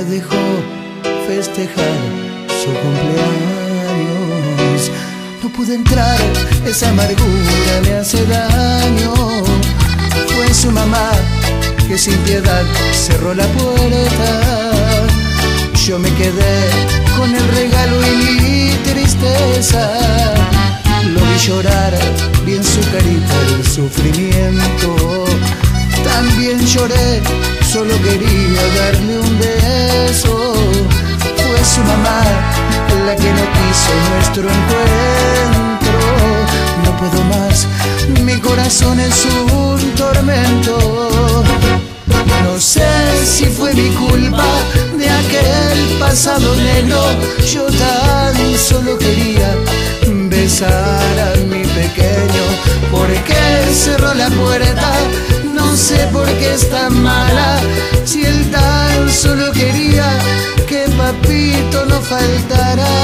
dejó festejar su cumpleaños. No pude entrar, esa amargura me hace daño. Fue su mamá que sin piedad cerró la puerta. Yo me quedé con el regalo y mi tristeza. Lo vi llorar, vi en su carita el sufrimiento. También lloré, solo quería darle un beso. Fue su mamá la que no quiso nuestro encuentro. No puedo más, mi corazón es un tormento. No sé si fue mi culpa de aquel pasado negro. Yo tan solo quería besar a mi pequeño. ¿Por qué cerró la puerta? No sé por qué es tan mala. Si él tan solo quería que papito no faltara.